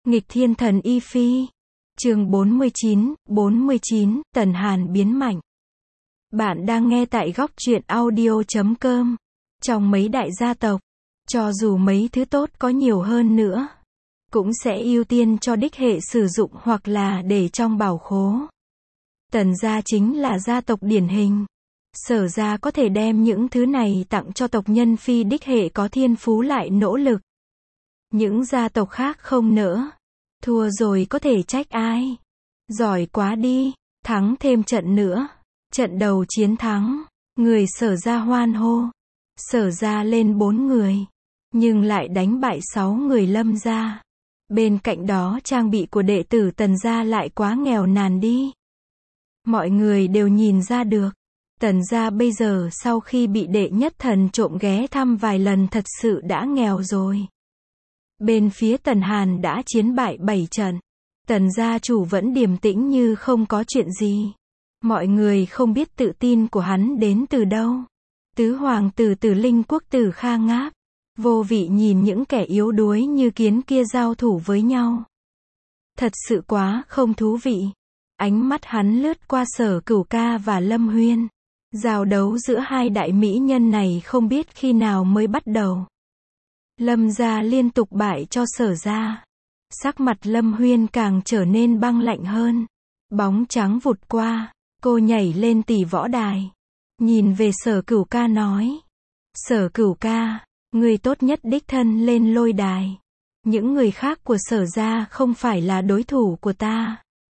Nghịch thiên thần Y Phi. Chương 49, Tần Hàn biến mạnh. Bạn đang nghe tại góc truyện audio.com. Trong mấy đại gia tộc, cho dù mấy thứ tốt có nhiều hơn nữa, cũng sẽ ưu tiên cho đích hệ sử dụng hoặc là để trong bảo khố. Tần gia chính là gia tộc điển hình. Sở gia có thể đem những thứ này tặng cho tộc nhân phi đích hệ có thiên phú lại nỗ lực. Những gia tộc khác không nỡ. Thua rồi có thể trách ai? Giỏi quá đi, thắng thêm trận nữa. Trận đầu chiến thắng, người sở gia hoan hô. Sở gia lên 4 người, nhưng lại đánh bại 6 người Lâm gia. Bên cạnh đó trang bị của đệ tử Tần gia lại quá nghèo nàn đi. Mọi người đều nhìn ra được. Tần gia bây giờ sau khi bị đệ nhất thần trộm ghé thăm vài lần thật sự đã nghèo rồi. Bên phía Tần Hàn đã chiến bại 7 trận. Tần gia chủ vẫn điềm tĩnh như không có chuyện gì. Mọi người không biết tự tin của hắn đến từ đâu. Tứ hoàng tử Tử Linh quốc tử Kha Ngáp vô vị nhìn những kẻ yếu đuối như kiến kia giao thủ với nhau. Thật sự quá không thú vị. Ánh mắt hắn lướt qua Sở Cửu Ca và Lâm Huyên. Giao đấu giữa hai đại mỹ nhân này không biết khi nào mới bắt đầu. Lâm gia liên tục bại cho Sở gia. Sắc mặt Lâm Huyên càng trở nên băng lạnh hơn. Bóng trắng vụt qua, cô nhảy lên tỷ võ đài. Nhìn về Sở Cửu Ca nói. Sở Cửu Ca, người tốt nhất đích thân lên lôi đài. Những người khác của Sở gia không phải là đối thủ của ta.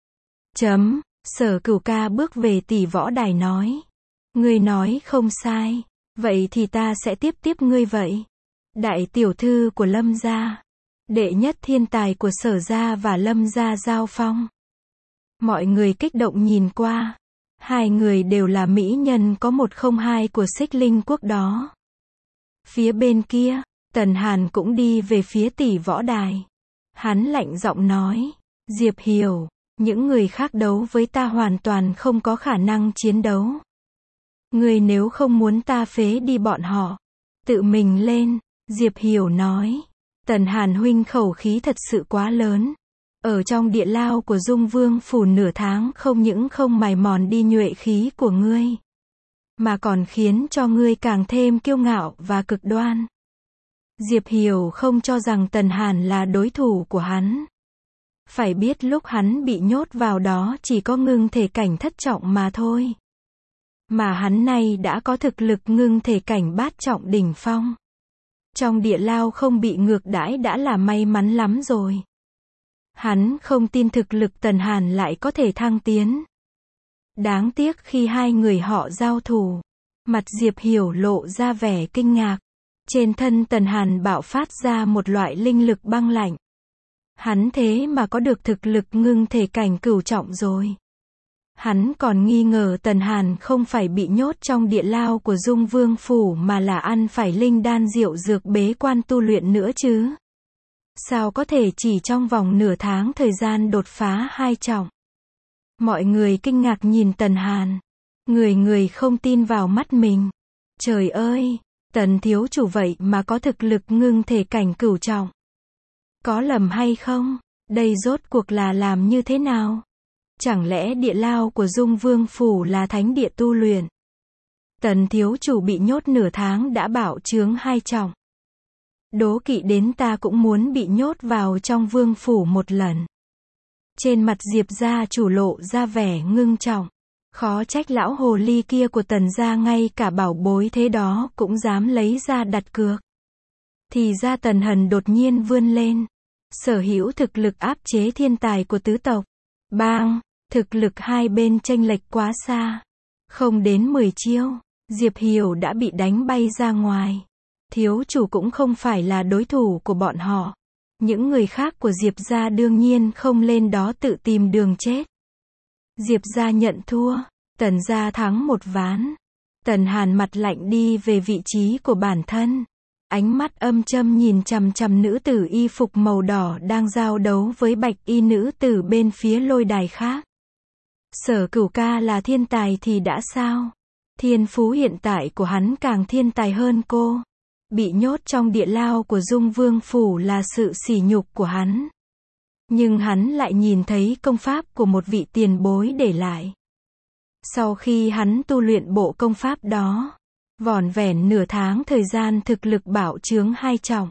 Sở Cửu Ca bước về tỷ võ đài nói. Ngươi nói không sai, vậy thì ta sẽ tiếp ngươi vậy. Đại tiểu thư của Lâm gia, đệ nhất thiên tài của Sở gia và Lâm gia giao phong. Mọi người kích động nhìn qua. Hai người đều là mỹ nhân có 102 của Xích Linh quốc đó. Phía bên kia, Tần Hàn cũng đi về phía tỷ võ đài. Hắn lạnh giọng nói, Diệp Hiểu, những người khác đấu với ta hoàn toàn không có khả năng chiến đấu. Người nếu không muốn ta phế đi bọn họ, tự mình lên. Diệp Hiểu nói, Tần Hàn huynh khẩu khí thật sự quá lớn. Ở trong địa lao của Dung Vương phủ nửa tháng không những không mài mòn đi nhuệ khí của ngươi, mà còn khiến cho ngươi càng thêm kiêu ngạo và cực đoan. Diệp Hiểu không cho rằng Tần Hàn là đối thủ của hắn. Phải biết lúc hắn bị nhốt vào đó chỉ có ngưng thể cảnh thất trọng mà thôi. Mà hắn nay đã có thực lực ngưng thể cảnh bát trọng đỉnh phong. Trong địa lao không bị ngược đãi đã là may mắn lắm rồi. Hắn không tin thực lực Tần Hàn lại có thể thăng tiến. Đáng tiếc khi hai người họ giao thủ, mặt Diệp Hiểu lộ ra vẻ kinh ngạc. Trên thân Tần Hàn bạo phát ra một loại linh lực băng lạnh. Hắn thế mà có được thực lực ngưng thể cảnh cửu trọng rồi. Hắn còn nghi ngờ Tần Hàn không phải bị nhốt trong địa lao của Dung Vương phủ mà là ăn phải linh đan diệu dược bế quan tu luyện nữa chứ. Sao có thể chỉ trong vòng nửa tháng thời gian đột phá 2 trọng. Mọi người kinh ngạc nhìn Tần Hàn. Người không tin vào mắt mình. Trời ơi, Tần thiếu chủ vậy mà có thực lực ngưng thể cảnh cửu trọng. Có lầm hay không? Đây rốt cuộc là làm như thế nào? Chẳng lẽ địa lao của Dung Vương phủ là thánh địa tu luyện? Tần thiếu chủ bị nhốt nửa tháng đã bạo chướng 2 trọng. Đố kỵ đến ta cũng muốn bị nhốt vào trong vương phủ một lần. Trên mặt Diệp gia chủ lộ ra vẻ ngưng trọng. Khó trách lão hồ ly kia của Tần gia ngay cả bảo bối thế đó cũng dám lấy ra đặt cược. Thì ra Tần Hần đột nhiên vươn lên. Sở hữu thực lực áp chế thiên tài của tứ tộc. Bang, thực lực hai bên chênh lệch quá xa. Không đến 10 chiêu, Diệp Hiểu đã bị đánh bay ra ngoài. Thiếu chủ cũng không phải là đối thủ của bọn họ. Những người khác của Diệp gia đương nhiên không lên đó tự tìm đường chết. Diệp gia nhận thua, Tần gia thắng một ván. Tần Hàn mặt lạnh đi về vị trí của bản thân. Ánh mắt âm châm nhìn chằm chằm nữ tử y phục màu đỏ đang giao đấu với bạch y nữ tử bên phía lôi đài khác. Sở Cửu Ca là thiên tài thì đã sao? Thiên phú hiện tại của hắn càng thiên tài hơn cô. Bị nhốt trong địa lao của Dung Vương phủ là sự sỉ nhục của hắn. Nhưng hắn lại nhìn thấy công pháp của một vị tiền bối để lại. Sau khi hắn tu luyện bộ công pháp đó, vỏn vẹn nửa tháng thời gian thực lực bạo chướng 2 trọng.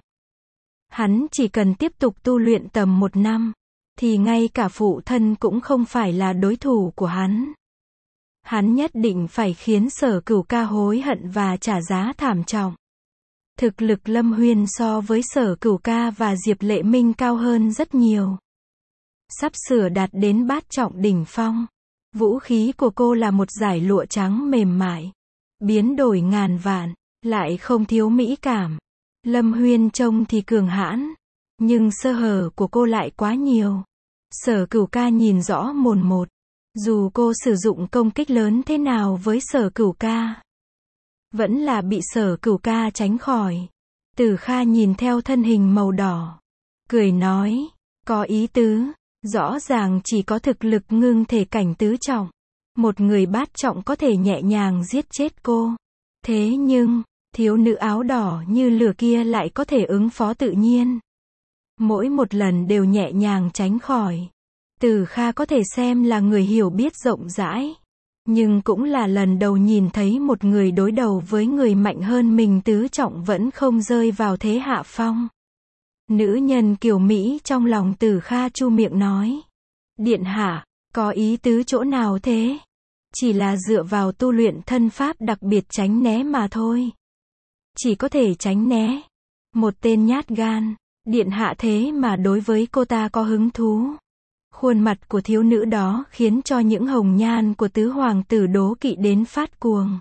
Hắn chỉ cần tiếp tục tu luyện tầm 1 năm, thì ngay cả phụ thân cũng không phải là đối thủ của hắn. Hắn nhất định phải khiến Sở Cửu Ca hối hận và trả giá thảm trọng. Thực lực Lâm Huyên so với Sở Cửu Ca và Diệp Lệ Minh cao hơn rất nhiều. Sắp sửa đạt đến bát trọng đỉnh phong. Vũ khí của cô là một dải lụa trắng mềm mại, biến đổi ngàn vạn, lại không thiếu mỹ cảm. Lâm Huyên trông thì cường hãn, nhưng sơ hở của cô lại quá nhiều. Sở Cửu Ca nhìn rõ mồn một. Dù cô sử dụng công kích lớn thế nào với Sở Cửu Ca, vẫn là bị Sở Cửu Ca tránh khỏi. Tử Kha nhìn theo thân hình màu đỏ, cười nói, có ý tứ, rõ ràng chỉ có thực lực ngưng thể cảnh tứ trọng. Một người bát trọng có thể nhẹ nhàng giết chết cô. Thế nhưng, thiếu nữ áo đỏ như lửa kia lại có thể ứng phó tự nhiên. Mỗi một lần đều nhẹ nhàng tránh khỏi. Tử Kha có thể xem là người hiểu biết rộng rãi. Nhưng cũng là lần đầu nhìn thấy một người đối đầu với người mạnh hơn mình tứ trọng vẫn không rơi vào thế hạ phong. Nữ nhân kiều Mỹ trong lòng Tử Kha chu miệng nói. Điện hạ, có ý tứ chỗ nào thế? Chỉ là dựa vào tu luyện thân pháp đặc biệt tránh né mà thôi. Chỉ có thể tránh né. Một tên nhát gan. Điện hạ thế mà đối với cô ta có hứng thú. Khuôn mặt của thiếu nữ đó khiến cho những hồng nhan của tứ hoàng tử đố kỵ đến phát cuồng.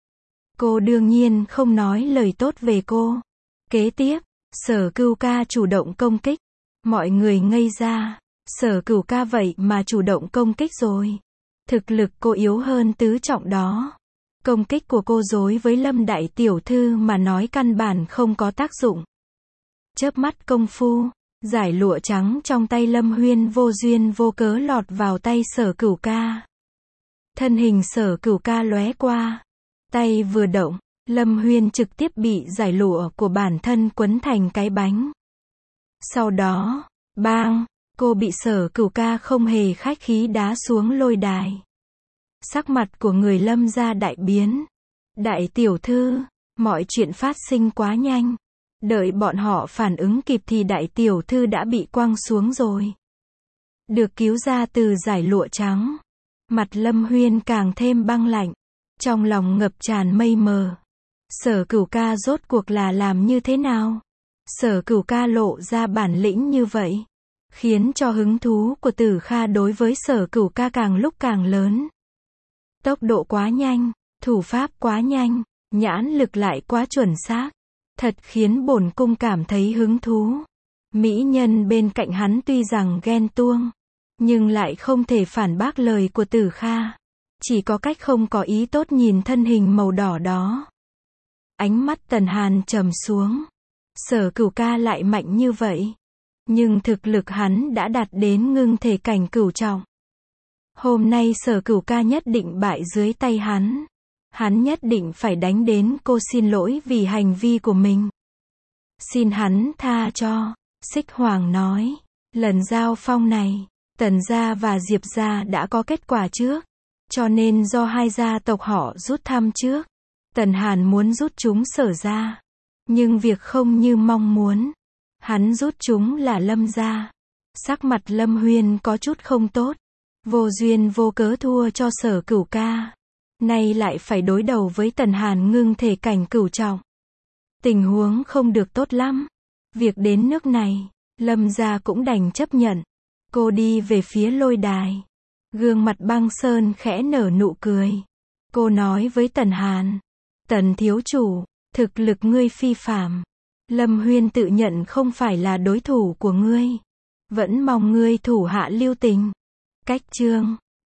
Cô đương nhiên không nói lời tốt về cô. Kế tiếp, Sở Cửu Ca chủ động công kích. Mọi người ngây ra. Sở Cửu Ca vậy mà chủ động công kích rồi. Thực lực cô yếu hơn tứ trọng đó. Công kích của cô đối với Lâm đại tiểu thư mà nói căn bản không có tác dụng. Chớp mắt công phu, dải lụa trắng trong tay Lâm Huyên vô duyên vô cớ lọt vào tay Sở Cửu Ca. Thân hình Sở Cửu Ca lóe qua. Tay vừa động, Lâm Huyên trực tiếp bị dải lụa của bản thân quấn thành cái bánh. Sau đó, bang, cô bị Sở Cửu Ca không hề khách khí đá xuống lôi đài. Sắc mặt của người Lâm gia đại biến. Đại tiểu thư, mọi chuyện phát sinh quá nhanh. Đợi bọn họ phản ứng kịp thì đại tiểu thư đã bị quăng xuống rồi. Được cứu ra từ dải lụa trắng. Mặt Lâm Huyên càng thêm băng lạnh. Trong lòng ngập tràn mây mờ. Sở Cửu Ca rốt cuộc là làm như thế nào? Sở Cửu Ca lộ ra bản lĩnh như vậy, khiến cho hứng thú của Tử Kha đối với Sở Cửu Ca càng lúc càng lớn. Tốc độ quá nhanh, thủ pháp quá nhanh, nhãn lực lại quá chuẩn xác. Thật khiến bổn cung cảm thấy hứng thú. Mỹ nhân bên cạnh hắn tuy rằng ghen tuông, nhưng lại không thể phản bác lời của Tử Kha. Chỉ có cách không có ý tốt nhìn thân hình màu đỏ đó. Ánh mắt Tần Hàn trầm xuống. Sở Cửu Ca lại mạnh như vậy. Nhưng thực lực hắn đã đạt đến ngưng thể cảnh cửu trọng. Hôm nay Sở Cửu Ca nhất định bại dưới tay hắn. Hắn nhất định phải đánh đến cô xin lỗi vì hành vi của mình. Xin hắn tha cho. Xích Hoàng nói. Lần giao phong này, Tần gia và Diệp gia đã có kết quả trước. Cho nên do hai gia tộc họ rút thăm trước. Tần Hàn muốn rút chúng Sở gia. Nhưng việc không như mong muốn. Hắn rút chúng là Lâm gia. Sắc mặt Lâm Huyên có chút không tốt. Vô duyên vô cớ thua cho Sở Cửu Ca. Nay lại phải đối đầu với Tần Hàn ngưng thể cảnh cửu trọng. Tình huống không được tốt lắm. Việc đến nước này, Lâm gia cũng đành chấp nhận. Cô đi về phía lôi đài. Gương mặt băng sơn khẽ nở nụ cười. Cô nói với Tần Hàn. Tần thiếu chủ, thực lực ngươi phi phàm. Lâm Huyên tự nhận không phải là đối thủ của ngươi. Vẫn mong ngươi thủ hạ lưu tình. Cách chương